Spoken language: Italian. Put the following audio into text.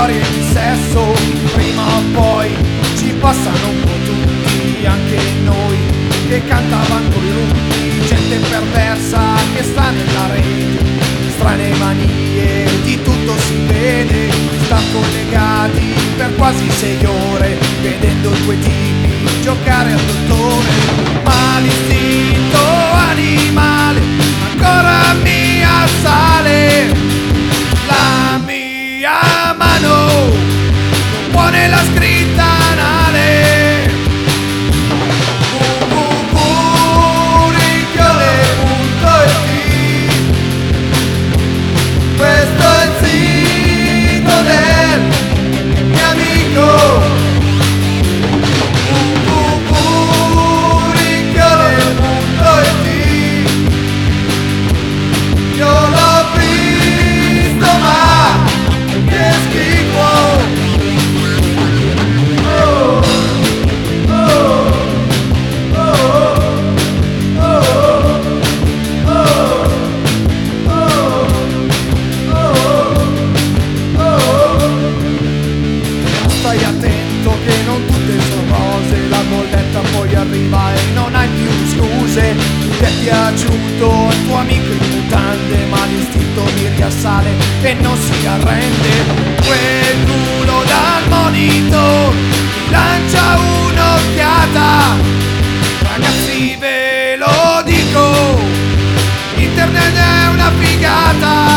storie di sesso, prima o poi ci passano un po' tutti, anche noi che cantavamo coi rutti, gente perversa che sta nella rete, strane manie, di tutto si vede, star collegati per quasi 6 ore, vedendo due tipi giocare al dottore, ma l'istinto animale ancora mi assale, la mia mano non pone la scritta anale. Questo è il sito del mio amico www.ricchione.it. Io l'ho visto ma che schifo. Oh, oh, oh, oh, stai attento che non tutte sono rose, la bolletta poi arriva e non hai più scuse. Ti è piaciuto il tuo amico in mutande, ma l'istinto mi riassale e non si arrende. Quel culo dal monito ti lancia un'occhiata, ragazzi ve lo dico, internet è una figata.